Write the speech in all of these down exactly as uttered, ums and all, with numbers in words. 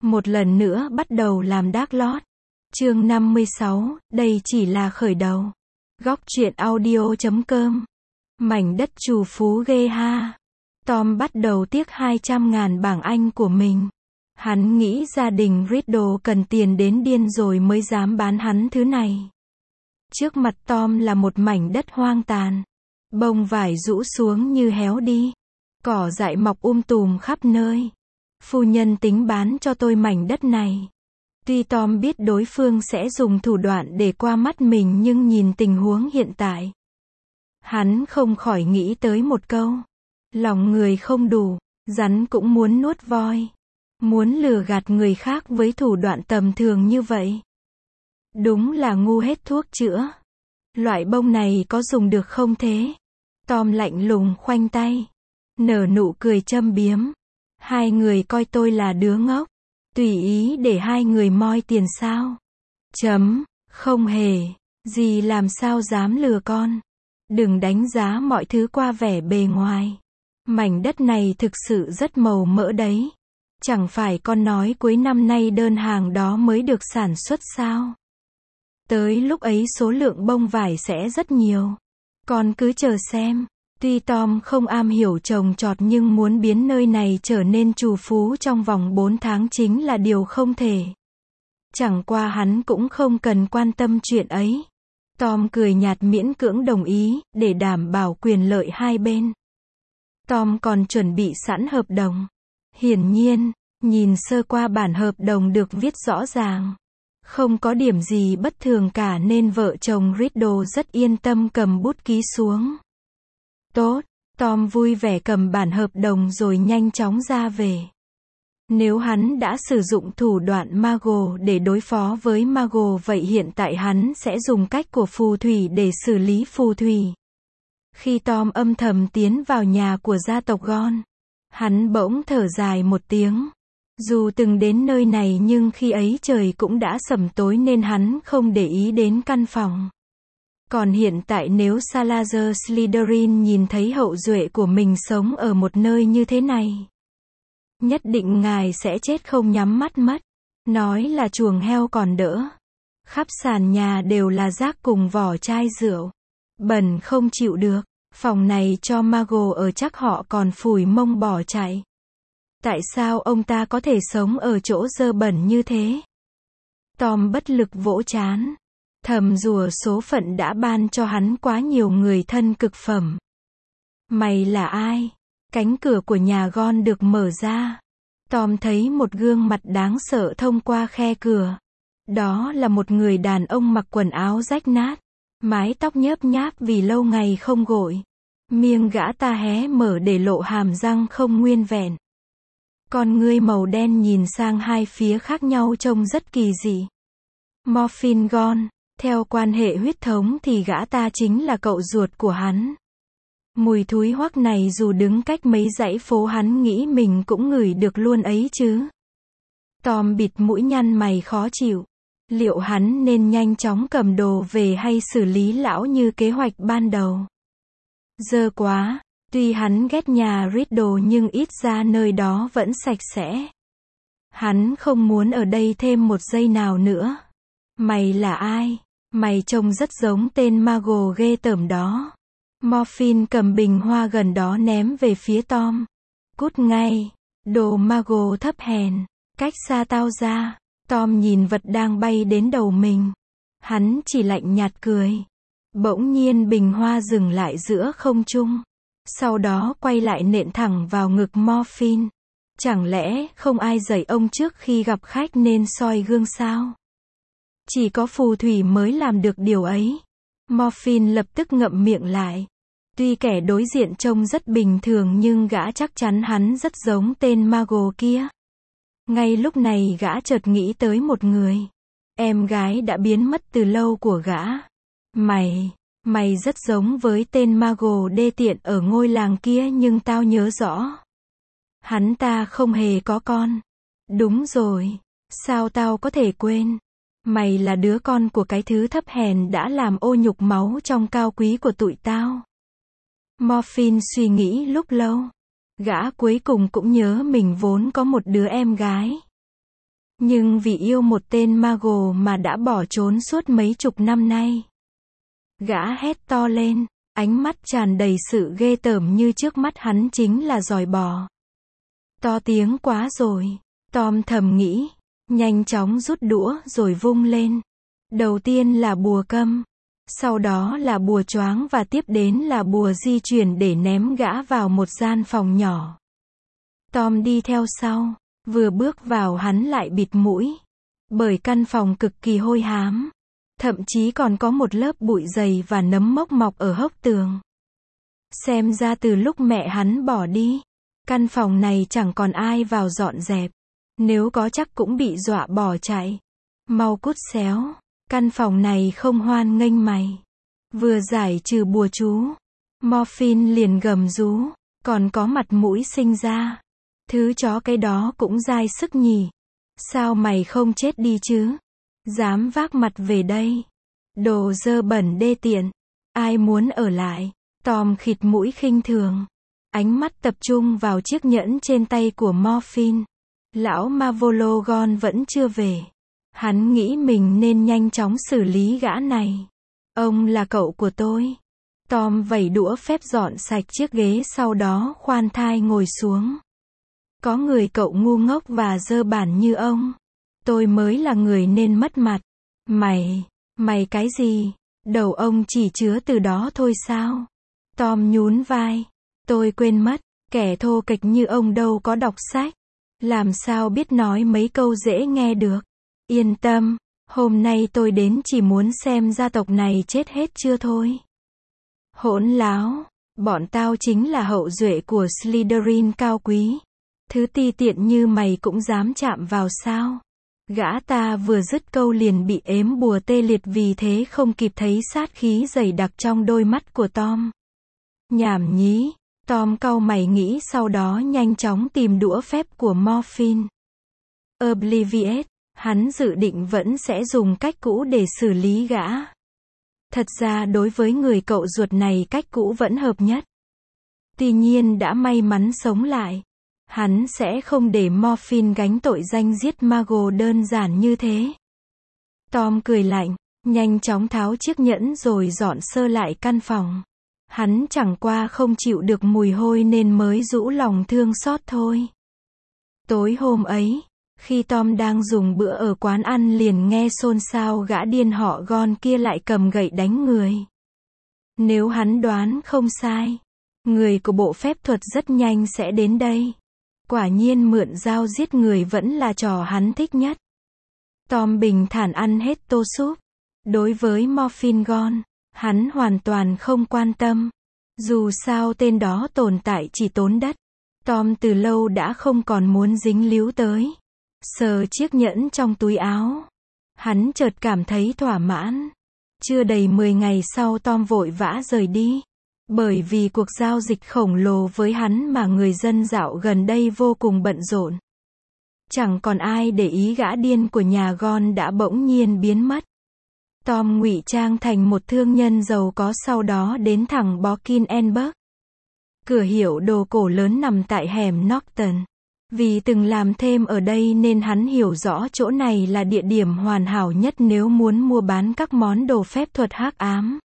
Một lần nữa bắt đầu làm Dark Lord. Chương năm mươi sáu, đây chỉ là khởi đầu. Góc truyện audio chấm com. Mảnh đất trù phú ghê ha. Tom bắt đầu tiếc hai trăm ngàn bảng Anh của mình. Hắn nghĩ gia đình Riddle cần tiền đến điên rồi mới dám bán hắn thứ này. Trước mặt Tom là một mảnh đất hoang tàn. Bông vải rũ xuống như héo đi. Cỏ dại mọc um tùm khắp nơi. Phu nhân tính bán cho tôi mảnh đất này. Tuy Tom biết đối phương sẽ dùng thủ đoạn để qua mắt mình nhưng nhìn tình huống hiện tại, hắn không khỏi nghĩ tới một câu. Lòng người không đủ, rắn cũng muốn nuốt voi. Muốn lừa gạt người khác với thủ đoạn tầm thường như vậy, đúng là ngu hết thuốc chữa. Loại bông này có dùng được không thế? Tom lạnh lùng khoanh tay, nở nụ cười châm biếm. Hai người coi tôi là đứa ngốc, tùy ý để hai người moi tiền sao? Chấm, không hề, dì làm sao dám lừa con. Đừng đánh giá mọi thứ qua vẻ bề ngoài. Mảnh đất này thực sự rất màu mỡ đấy. Chẳng phải con nói cuối năm nay đơn hàng đó mới được sản xuất sao? Tới lúc ấy số lượng bông vải sẽ rất nhiều. Con cứ chờ xem. Tuy Tom không am hiểu trồng trọt nhưng muốn biến nơi này trở nên trù phú trong vòng bốn tháng chính là điều không thể. Chẳng qua hắn cũng không cần quan tâm chuyện ấy. Tom cười nhạt miễn cưỡng đồng ý, để đảm bảo quyền lợi hai bên. Tom còn chuẩn bị sẵn hợp đồng. Hiển nhiên, nhìn sơ qua bản hợp đồng được viết rõ ràng. Không có điểm gì bất thường cả nên vợ chồng Riddle rất yên tâm cầm bút ký xuống. Tốt, Tom vui vẻ cầm bản hợp đồng rồi nhanh chóng ra về. Nếu hắn đã sử dụng thủ đoạn Mago để đối phó với Mago vậy hiện tại hắn sẽ dùng cách của phù thủy để xử lý phù thủy. Khi Tom âm thầm tiến vào nhà của gia tộc Gon, hắn bỗng thở dài một tiếng. Dù từng đến nơi này nhưng khi ấy trời cũng đã sẩm tối nên hắn không để ý đến căn phòng. Còn hiện tại nếu Salazar Slytherin nhìn thấy hậu duệ của mình sống ở một nơi như thế này, nhất định ngài sẽ chết không nhắm mắt mất. Nói là chuồng heo còn đỡ. Khắp sàn nhà đều là rác cùng vỏ chai rượu. Bẩn không chịu được. Phòng này cho Mago ở chắc họ còn phủi mông bỏ chạy. Tại sao ông ta có thể sống ở chỗ dơ bẩn như thế? Tom bất lực vỗ trán. Thầm rủa số phận đã ban cho hắn quá nhiều người thân cực phẩm. Mày là ai? Cánh cửa của nhà Gon được mở ra. Tom thấy một gương mặt đáng sợ thông qua khe cửa. Đó là một người đàn ông mặc quần áo rách nát. Mái tóc nhớp nháp vì lâu ngày không gội. Miệng gã ta hé mở để lộ hàm răng không nguyên vẹn. Con ngươi màu đen nhìn sang hai phía khác nhau trông rất kỳ dị. Morphine Gon. Theo quan hệ huyết thống thì gã ta chính là cậu ruột của hắn. Mùi thúi hoắc này dù đứng cách mấy dãy phố hắn nghĩ mình cũng ngửi được luôn ấy chứ. Tom bịt mũi nhăn mày khó chịu. Liệu hắn nên nhanh chóng cầm đồ về hay xử lý lão như kế hoạch ban đầu? Dơ quá, tuy hắn ghét nhà Riddle nhưng ít ra nơi đó vẫn sạch sẽ. Hắn không muốn ở đây thêm một giây nào nữa. Mày là ai? Mày trông rất giống tên Mago ghê tởm đó. Morphine cầm bình hoa gần đó ném về phía Tom. Cút ngay, đồ Mago thấp hèn, cách xa tao ra. Tom nhìn vật đang bay đến đầu mình. Hắn chỉ lạnh nhạt cười. Bỗng nhiên bình hoa dừng lại giữa không trung. Sau đó quay lại nện thẳng vào ngực Morphine. Chẳng lẽ không ai dạy ông trước khi gặp khách nên soi gương sao? Chỉ có phù thủy mới làm được điều ấy. Morphine lập tức ngậm miệng lại. Tuy kẻ đối diện trông rất bình thường nhưng gã chắc chắn hắn rất giống tên Mago kia. Ngay lúc này gã chợt nghĩ tới một người. Em gái đã biến mất từ lâu của gã. Mày, mày rất giống với tên Mago đê tiện ở ngôi làng kia nhưng tao nhớ rõ. Hắn ta không hề có con. Đúng rồi, sao tao có thể quên? Mày là đứa con của cái thứ thấp hèn đã làm ô nhục máu trong cao quý của tụi tao. Morphine suy nghĩ lúc lâu. Gã cuối cùng cũng nhớ mình vốn có một đứa em gái. Nhưng vì yêu một tên mago mà đã bỏ trốn suốt mấy chục năm nay. Gã hét to lên, ánh mắt tràn đầy sự ghê tởm như trước mắt hắn chính là giòi bò. To tiếng quá rồi, Tom thầm nghĩ, nhanh chóng rút đũa rồi vung lên. Đầu tiên là bùa câm, sau đó là bùa choáng và tiếp đến là bùa di chuyển để ném gã vào một gian phòng nhỏ. Tom đi theo sau, vừa bước vào hắn lại bịt mũi. Bởi căn phòng cực kỳ hôi hám. Thậm chí còn có một lớp bụi dày và nấm mốc mọc ở hốc tường. Xem ra từ lúc mẹ hắn bỏ đi, căn phòng này chẳng còn ai vào dọn dẹp. Nếu có chắc cũng bị dọa bỏ chạy. Mau cút xéo, căn phòng này không hoan nghênh mày. Vừa giải trừ bùa chú, Morphine liền gầm rú, còn có mặt mũi sinh ra. Thứ chó cái đó cũng dai sức nhỉ. Sao mày không chết đi chứ? Dám vác mặt về đây. Đồ dơ bẩn đê tiện. Ai muốn ở lại? Tom khịt mũi khinh thường. Ánh mắt tập trung vào chiếc nhẫn trên tay của Morphine. Lão Mavologon vẫn chưa về. Hắn nghĩ mình nên nhanh chóng xử lý gã này. Ông là cậu của tôi. Tom vẩy đũa phép dọn sạch chiếc ghế sau đó khoan thai ngồi xuống. Có người cậu ngu ngốc và dơ bẩn như ông. Tôi mới là người nên mất mặt. Mày, mày cái gì? Đầu ông chỉ chứa từ đó thôi sao? Tom nhún vai. Tôi quên mất, kẻ thô kệch như ông đâu có đọc sách. Làm sao biết nói mấy câu dễ nghe được. Yên tâm, hôm nay tôi đến chỉ muốn xem gia tộc này chết hết chưa thôi. Hỗn láo, bọn tao chính là hậu duệ của Slytherin cao quý. Thứ ti tiện như mày cũng dám chạm vào sao? Gã ta vừa dứt câu liền bị ếm bùa tê liệt vì thế không kịp thấy sát khí dày đặc trong đôi mắt của Tom. Nhảm nhí, Tom cau mày nghĩ sau đó nhanh chóng tìm đũa phép của Morphine. Obliviate, hắn dự định vẫn sẽ dùng cách cũ để xử lý gã. Thật ra đối với người cậu ruột này cách cũ vẫn hợp nhất. Tuy nhiên đã may mắn sống lại. Hắn sẽ không để Morphine gánh tội danh giết Mago đơn giản như thế. Tom cười lạnh, nhanh chóng tháo chiếc nhẫn rồi dọn sơ lại căn phòng. Hắn chẳng qua không chịu được mùi hôi nên mới rũ lòng thương xót thôi. Tối hôm ấy, khi Tom đang dùng bữa ở quán ăn liền nghe xôn xao gã điên họ Gon kia lại cầm gậy đánh người. Nếu hắn đoán không sai, người của bộ phép thuật rất nhanh sẽ đến đây. Quả nhiên mượn dao giết người vẫn là trò hắn thích nhất. Tom bình thản ăn hết tô súp. Đối với Morphine Gon, hắn hoàn toàn không quan tâm. Dù sao tên đó tồn tại chỉ tốn đất. Tom từ lâu đã không còn muốn dính líu tới. Sờ chiếc nhẫn trong túi áo. Hắn chợt cảm thấy thỏa mãn. Chưa đầy mười ngày sau Tom vội vã rời đi. Bởi vì cuộc giao dịch khổng lồ với hắn mà người dân dạo gần đây vô cùng bận rộn. Chẳng còn ai để ý gã điên của nhà Gon đã bỗng nhiên biến mất. Tom ngụy trang thành một thương nhân giàu có sau đó đến thẳng Bokinenberg. Cửa hiệu đồ cổ lớn nằm tại hẻm Norton. Vì từng làm thêm ở đây nên hắn hiểu rõ chỗ này là địa điểm hoàn hảo nhất nếu muốn mua bán các món đồ phép thuật hắc ám.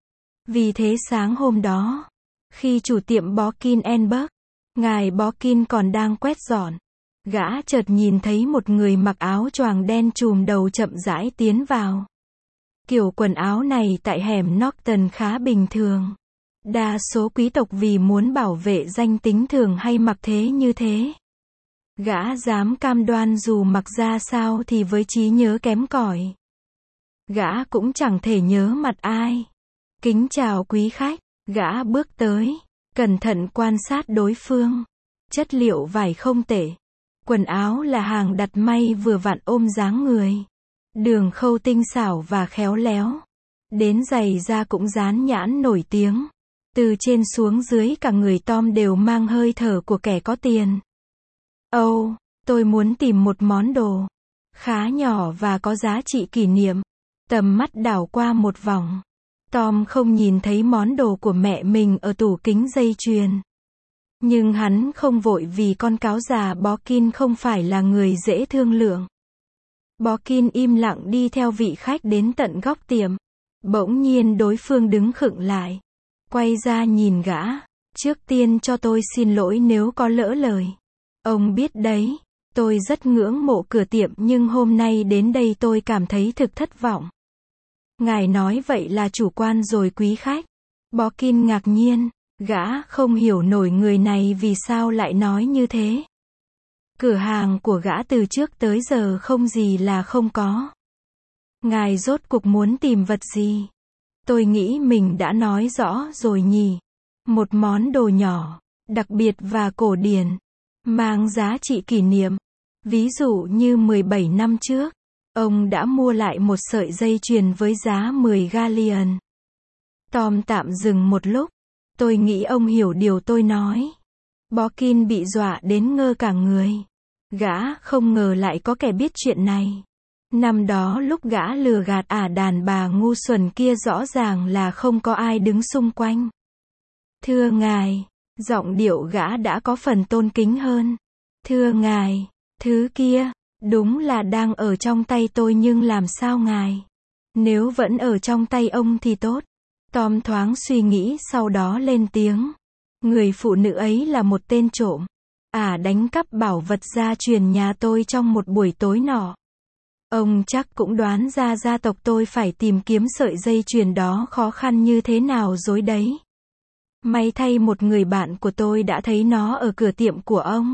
Vì thế sáng hôm đó, khi chủ tiệm Bokinenberg, ngài Bokin còn đang quét dọn, gã chợt nhìn thấy một người mặc áo choàng đen trùm đầu chậm rãi tiến vào. Kiểu quần áo này tại hẻm Norton khá bình thường. Đa số quý tộc vì muốn bảo vệ danh tính thường hay mặc thế như thế. Gã dám cam đoan dù mặc ra sao thì với trí nhớ kém cỏi, gã cũng chẳng thể nhớ mặt ai. Kính chào quý khách, gã bước tới, cẩn thận quan sát đối phương. Chất liệu vải không tệ. Quần áo là hàng đặt may vừa vặn ôm dáng người. Đường khâu tinh xảo và khéo léo. Đến giày da cũng dán nhãn nổi tiếng. Từ trên xuống dưới cả người Tom đều mang hơi thở của kẻ có tiền. Ồ, oh, tôi muốn tìm một món đồ khá nhỏ và có giá trị kỷ niệm. Tầm mắt đảo qua một vòng. Tom không nhìn thấy món đồ của mẹ mình ở tủ kính dây chuyền. Nhưng hắn không vội vì con cáo già Bokin không phải là người dễ thương lượng. Bokin im lặng đi theo vị khách đến tận góc tiệm. Bỗng nhiên đối phương đứng khựng lại. Quay ra nhìn gã. Trước tiên cho tôi xin lỗi nếu có lỡ lời. Ông biết đấy, tôi rất ngưỡng mộ cửa tiệm nhưng hôm nay đến đây tôi cảm thấy thực thất vọng. Ngài nói vậy là chủ quan rồi quý khách. Bokin ngạc nhiên, gã không hiểu nổi người này vì sao lại nói như thế. Cửa hàng của gã từ trước tới giờ không gì là không có. Ngài rốt cuộc muốn tìm vật gì? Tôi nghĩ mình đã nói rõ rồi nhỉ. Một món đồ nhỏ, đặc biệt và cổ điển, mang giá trị kỷ niệm. Ví dụ như mười bảy năm trước, ông đã mua lại một sợi dây chuyền với giá mười galleon. Tom tạm dừng một lúc. Tôi nghĩ ông hiểu điều tôi nói. Bokin bị dọa đến ngơ cả người. Gã không ngờ lại có kẻ biết chuyện này. Năm đó lúc gã lừa gạt ả đàn bà ngu xuẩn kia rõ ràng là không có ai đứng xung quanh. Thưa ngài, giọng điệu gã đã có phần tôn kính hơn. Thưa ngài, thứ kia, đúng là đang ở trong tay tôi nhưng làm sao ngài? Nếu vẫn ở trong tay ông thì tốt. Tom thoáng suy nghĩ sau đó lên tiếng. Người phụ nữ ấy là một tên trộm. Ả đánh cắp bảo vật gia truyền nhà tôi trong một buổi tối nọ. Ông chắc cũng đoán ra gia tộc tôi phải tìm kiếm sợi dây chuyền đó khó khăn như thế nào rồi đấy. May thay một người bạn của tôi đã thấy nó ở cửa tiệm của ông.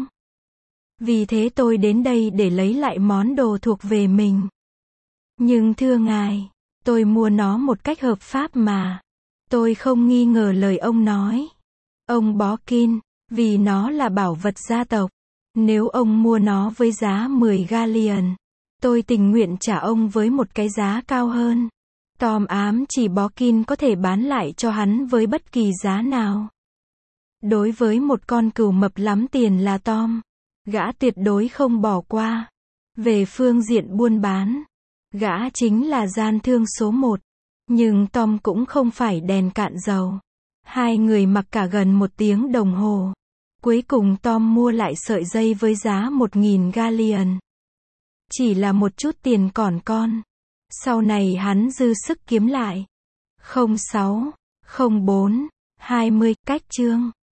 Vì thế tôi đến đây để lấy lại món đồ thuộc về mình. Nhưng thưa ngài, tôi mua nó một cách hợp pháp mà. Tôi không nghi ngờ lời ông nói. Ông Bokin, vì nó là bảo vật gia tộc. Nếu ông mua nó với giá mười galleon, tôi tình nguyện trả ông với một cái giá cao hơn. Tom ám chỉ Bokin có thể bán lại cho hắn với bất kỳ giá nào. Đối với một con cừu mập lắm tiền là Tom, gã tuyệt đối không bỏ qua. Về phương diện buôn bán, gã chính là gian thương số một. Nhưng Tom cũng không phải đèn cạn dầu. Hai người mặc cả gần một tiếng đồng hồ. Cuối cùng Tom mua lại sợi dây với giá một nghìn galleon. Chỉ là một chút tiền còn con. Sau này hắn dư sức kiếm lại. không sáu, không bốn, hai mươi, cách chương.